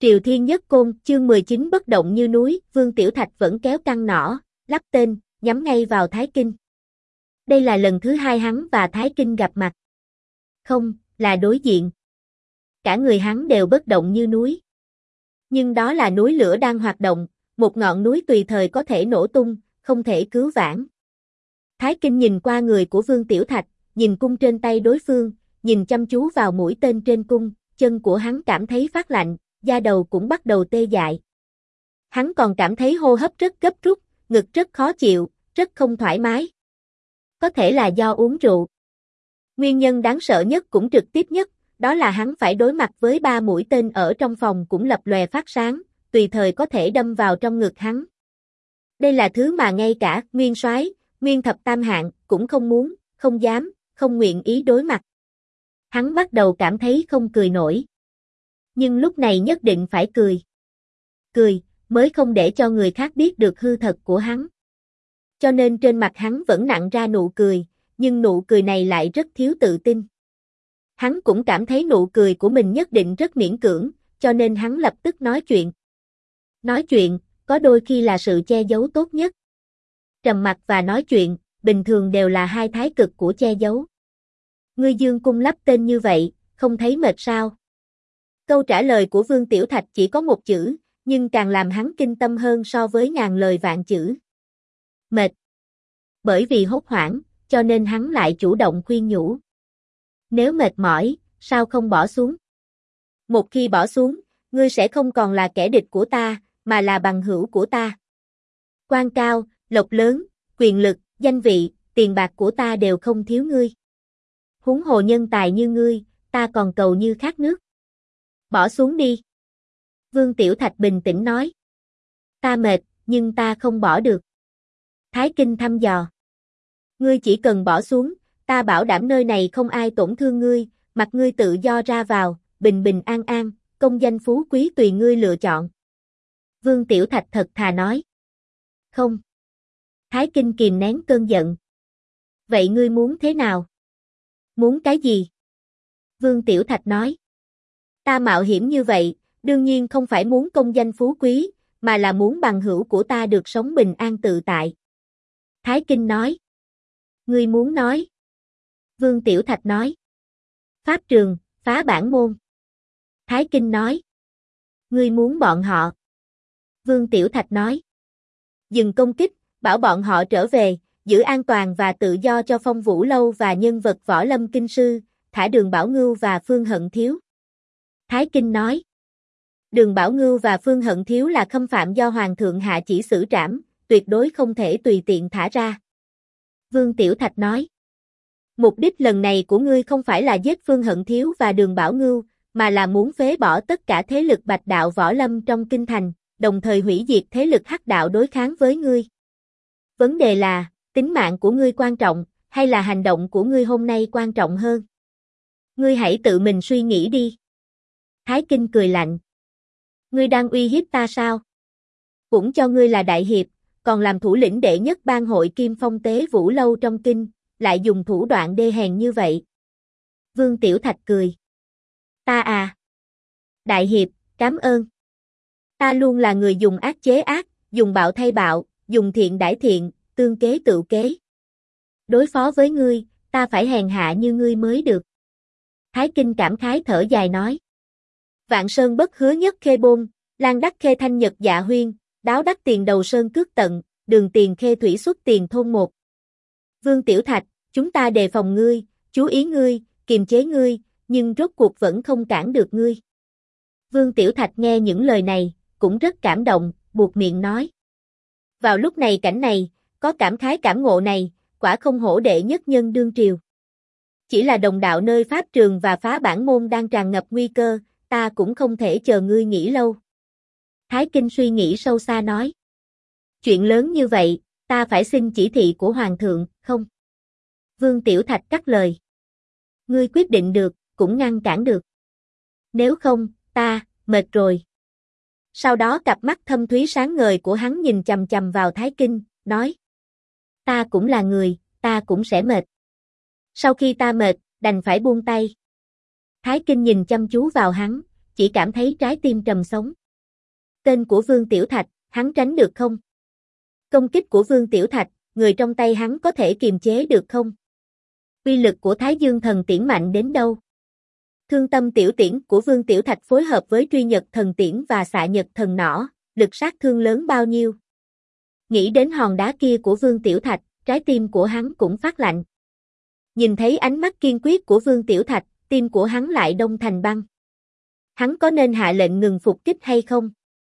Triều Thiên Nhất Côn, chương 19 bất động như núi, Vương Tiểu Thạch vẫn kéo căng nỏ, lắp tên, nhắm ngay vào Thái Kinh. Đây là lần thứ hai hắn và Thái Kinh gặp mặt. Không, là đối diện. Cả người hắn đều bất động như núi. Nhưng đó là núi lửa đang hoạt động, một ngọn núi tùy thời có thể nổ tung, không thể cứu vãn. Thái Kinh nhìn qua người của Vương Tiểu Thạch, nhìn cung trên tay đối phương, nhìn chăm chú vào mũi tên trên cung, chân của hắn cảm thấy phát lạnh, da đầu cũng bắt đầu tê dại. Hắn còn cảm thấy hô hấp rất gấp rút, ngực rất khó chịu, rất không thoải mái. Có thể là do uống rượu. Nguyên nhân đáng sợ nhất cũng trực tiếp nhất, đó là hắn phải đối mặt với 3 mũi tên ở trong phòng cũng lập lòe phát sáng, tùy thời có thể đâm vào trong ngực hắn. Đây là thứ mà ngay cả Nguyên Soái, Nguyên Thập Tam Hạng cũng không muốn, không dám, không nguyện ý đối mặt. Hắn bắt đầu cảm thấy không cười nổi. Nhưng lúc này nhất định phải cười. Cười, mới không để cho người khác biết được hư thật của hắn. Cho nên trên mặt hắn vẫn nặn ra nụ cười, nhưng nụ cười này lại rất thiếu tự tin. Hắn cũng cảm thấy nụ cười của mình nhất định rất miễn cưỡng, cho nên hắn lập tức nói chuyện. Nói chuyện, có đôi khi là sự che giấu tốt nhất. Trầm mặc và nói chuyện, bình thường đều là hai thái cực của che giấu. Ngươi dương cung lắp tên như vậy, không thấy mệt sao? Câu trả lời của Vương Tiểu Thạch chỉ có một chữ, nhưng càng làm hắn kinh tâm hơn so với ngàn lời vạn chữ. Mệt. Bởi vì hốt hoảng, cho nên hắn lại chủ động khuyên nhủ. Nếu mệt mỏi, sao không bỏ xuống? Một khi bỏ xuống, ngươi sẽ không còn là kẻ địch của ta, mà là bằng hữu của ta. Quan cao, lộc lớn, quyền lực, danh vị, tiền bạc của ta đều không thiếu ngươi. Huống hồ nhân tài như ngươi, ta còn cầu như khát nước. Bỏ xuống đi. Vương Tiểu Thạch bình tĩnh nói. Ta mệt, nhưng ta không bỏ được. Thái Kinh thăm dò. Ngươi chỉ cần bỏ xuống, ta bảo đảm nơi này không ai tổn thương ngươi, mặc ngươi tự do ra vào, bình bình an an, công danh phú quý tùy ngươi lựa chọn. Vương Tiểu Thạch thật thà nói. Không. Thái Kinh kìm nén cơn giận. Vậy ngươi muốn thế nào? Muốn cái gì? Vương Tiểu Thạch nói. Ta mạo hiểm như vậy, đương nhiên không phải muốn công danh phú quý, mà là muốn bằng hữu của ta được sống bình an tự tại. Thái Kinh nói. Ngươi muốn nói. Vương Tiểu Thạch nói. Pháp trường, phá bản môn. Thái Kinh nói. Ngươi muốn bọn họ. Vương Tiểu Thạch nói. Dừng công kích, bảo bọn họ trở về, giữ an toàn và tự do cho Phong Vũ Lâu và nhân vật võ lâm kinh sư, thả Đường Bảo Ngưu và Phương Hận Thiếu. Thái Kinh nói. Đường Bảo Ngưu và Phương Hận Thiếu là khâm phạm do Hoàng thượng hạ chỉ xử trảm, tuyệt đối không thể tùy tiện thả ra. Vương Tiểu Thạch nói. Mục đích lần này của ngươi không phải là giết Phương Hận Thiếu và Đường Bảo Ngưu, mà là muốn phế bỏ tất cả thế lực bạch đạo võ lâm trong kinh thành, đồng thời hủy diệt thế lực hắc đạo đối kháng với ngươi. Vấn đề là, tính mạng của ngươi quan trọng, hay là hành động của ngươi hôm nay quan trọng hơn? Ngươi hãy tự mình suy nghĩ đi. Thái Kinh cười lạnh. Ngươi đang uy hiếp ta sao? Cũng cho ngươi là đại hiệp, còn làm thủ lĩnh đệ nhất bang hội Kim Phong Tế Vũ Lâu trong kinh, lại dùng thủ đoạn đê hèn như vậy. Vương Tiểu Thạch cười. Ta à? Đại hiệp, cảm ơn. Ta luôn là người dùng ác chế ác, dùng bạo thay bạo, dùng thiện đãi thiện, tương kế tựu kế. Đối phó với ngươi, ta phải hèn hạ như ngươi mới được. Thái Kinh cảm khái thở dài nói. Vạn sơn bất hứa nhất khê bôn, lan đắc khê thanh nhật dạ huyên, đáo đắc tiền đầu sơn cước tận, đường tiền khê thủy xuất tiền thôn một. Vương Tiểu Thạch, chúng ta đề phòng ngươi, chú ý ngươi, kiềm chế ngươi, nhưng rốt cuộc vẫn không cản được ngươi. Vương Tiểu Thạch nghe những lời này, cũng rất cảm động, buột miệng nói. Vào lúc này cảnh này, có cảm khái cảm ngộ này, quả không hổ đệ nhất nhân đương triều. Chỉ là đồng đạo nơi pháp trường và phá bản môn đang tràn ngập nguy cơ, ta cũng không thể chờ ngươi nghĩ lâu. Thái Kinh suy nghĩ sâu xa nói. Chuyện lớn như vậy, ta phải xin chỉ thị của Hoàng thượng, không? Vương Tiểu Thạch cắt lời. Ngươi quyết định được, cũng ngăn cản được. Nếu không, ta, mệt rồi. Sau đó cặp mắt thâm thúy sáng ngời của hắn nhìn chằm chằm vào Thái Kinh, nói. Ta cũng là người, ta cũng sẽ mệt. Sau khi ta mệt, đành phải buông tay. Thái Kinh nhìn chăm chú vào hắn, chỉ cảm thấy trái tim trầm sống. Tên của Vương Tiểu Thạch, hắn tránh được không? Công kích của Vương Tiểu Thạch, người trong tay hắn có thể kiềm chế được không? Uy lực của Thái Dương thần tiễn mạnh đến đâu? Thương tâm tiểu tiễn của Vương Tiểu Thạch phối hợp với truy nhật thần tiễn và xạ nhật thần nỏ, lực sát thương lớn bao nhiêu? Nghĩ đến hòn đá kia của Vương Tiểu Thạch, trái tim của hắn cũng phát lạnh. Nhìn thấy ánh mắt kiên quyết của Vương Tiểu Thạch, tim của hắn lại đông thành băng. Hắn có nên hạ lệnh ngừng phục kích hay không?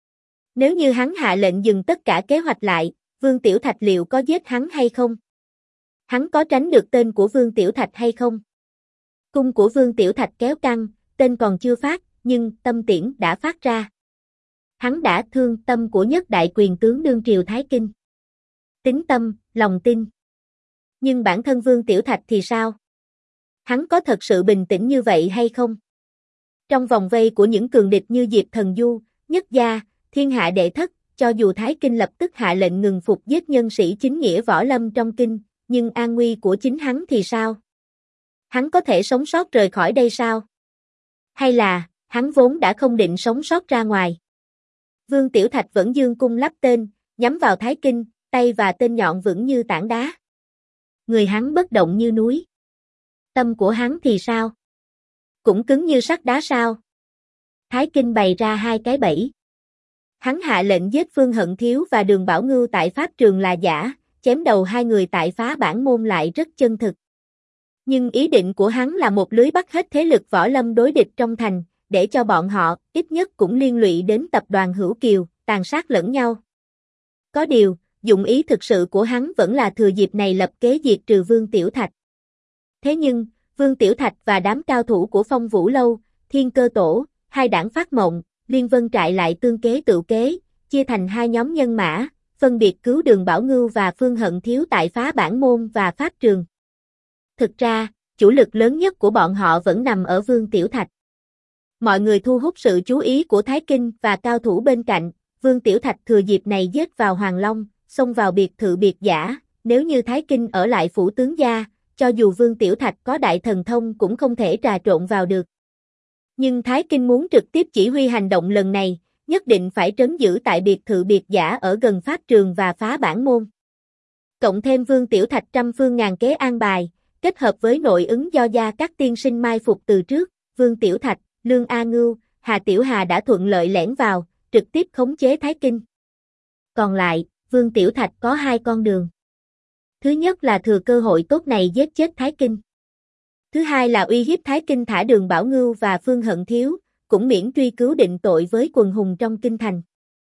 Nếu như hắn hạ lệnh dừng tất cả kế hoạch lại, Vương Tiểu Thạch liệu có giết hắn hay không? Hắn có tránh được tên của Vương Tiểu Thạch hay không? Cung của Vương Tiểu Thạch kéo căng, tên còn chưa phát, nhưng tâm tiễn đã phát ra. Hắn đã thương tâm của nhất đại quyền tướng đương triều Thái Kinh. Tính tâm, lòng tin. Nhưng bản thân Vương Tiểu Thạch thì sao? Hắn có thật sự bình tĩnh như vậy hay không? Trong vòng vây của những cường địch như Diệp Thần Du, Nhất Gia, Thiên Hạ Đệ Thất, cho dù Thái Kinh lập tức hạ lệnh ngừng phục giết nhân sĩ chính nghĩa võ lâm trong kinh, nhưng an nguy của chính hắn thì sao? Hắn có thể sống sót rời khỏi đây sao? Hay là, hắn vốn đã không định sống sót ra ngoài? Vương Tiểu Thạch vẫn dương cung lắp tên, nhắm vào Thái Kinh, tay và tên nhọn vững như tảng đá. Người hắn bất động như núi. Tâm của hắn thì sao? Cũng cứng như sắt đá sao? Thái Kinh bày ra hai cái bẫy. Hắn hạ lệnh giết Phương Hận Thiếu và Đường Bảo Ngưu tại pháp trường là giả, chém đầu hai người tại Phá Bản Môn lại rất chân thực. Nhưng ý định của hắn là một lưới bắt hết thế lực võ lâm đối địch trong thành, để cho bọn họ, ít nhất cũng liên lụy đến tập đoàn Hữu Kiều, tàn sát lẫn nhau. Có điều, dụng ý thực sự của hắn vẫn là thừa dịp này lập kế diệt trừ Vương Tiểu Thạch. Thế nhưng, Vương Tiểu Thạch và đám cao thủ của Phong Vũ Lâu, Thiên Cơ Tổ, hai đảng phát mộng, Liên Vân Trại lại tương kế tự kế, chia thành hai nhóm nhân mã, phân biệt cứu Đường Bảo Ngưu và Phương Hận Thiếu tại Phá Bản Môn và Pháp Trường. Thực ra, chủ lực lớn nhất của bọn họ vẫn nằm ở Vương Tiểu Thạch. Mọi người thu hút sự chú ý của Thái Kinh và cao thủ bên cạnh, Vương Tiểu Thạch thừa dịp này giết vào Hoàng Long, xông vào biệt thự biệt giả, nếu như Thái Kinh ở lại phủ tướng gia, cho dù Vương Tiểu Thạch có đại thần thông cũng không thể trà trộn vào được. Nhưng Thái Kinh muốn trực tiếp chỉ huy hành động lần này, nhất định phải trấn giữ tại biệt thự biệt giả ở gần Pháp Trường và Phá Bản Môn. Cộng thêm Vương Tiểu Thạch trăm phương ngàn kế an bài, kết hợp với nội ứng do Gia Cát tiên sinh mai phục từ trước, Vương Tiểu Thạch, Lương A Ngưu, Hà Tiểu Hà đã thuận lợi lẻn vào, trực tiếp khống chế Thái Kinh. Còn lại, Vương Tiểu Thạch có hai con đường. Thứ nhất là thừa cơ hội tốt này giết chết Thái Kinh. Thứ hai là uy hiếp Thái Kinh thả Đường Bảo Ngưu và Phương Hận Thiếu, cũng miễn truy cứu định tội với quần hùng trong kinh thành.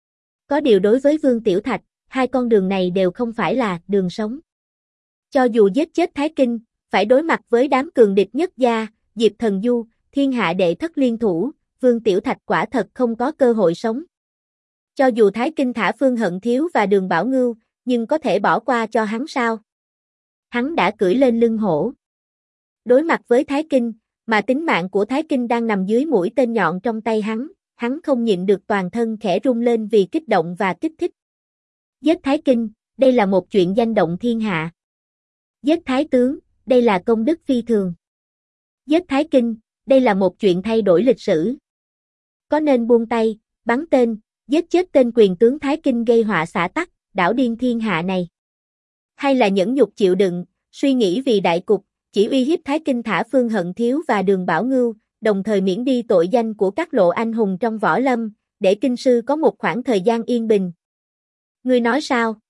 Có điều đối với Vương Tiểu Thạch, hai con đường này đều không phải là đường sống. Cho dù giết chết Thái Kinh, phải đối mặt với đám cường địch Nhất Gia, Diệp Thần Du, Thiên Hạ Đệ Thất liên thủ, Vương Tiểu Thạch quả thật không có cơ hội sống. Cho dù Thái Kinh thả Phương Hận Thiếu và Đường Bảo Ngưu, nhưng có thể bỏ qua cho hắn sao? Hắn đã cưỡi lên lưng hổ. Đối mặt với Thái Kinh, mà tính mạng của Thái Kinh đang nằm dưới mũi tên nhọn trong tay hắn không nhịn được toàn thân khẽ rung lên vì kích động và kích thích. Giết Thái Kinh, đây là một chuyện danh động thiên hạ. Giết Thái tướng, đây là công đức phi thường. Giết Thái Kinh, đây là một chuyện thay đổi lịch sử. Có nên buông tay, bắn tên, giết chết tên quyền tướng Thái Kinh gây họa xã tắc, đảo điên thiên hạ này? Hay là nhẫn nhục chịu đựng, suy nghĩ vì đại cục, chỉ uy hiếp Thái Kinh thả Phương Hận Thiếu và Đường Bảo Ngưu, đồng thời miễn đi tội danh của các lộ anh hùng trong võ lâm, để kinh sư có một khoảng thời gian yên bình? Ngươi nói sao?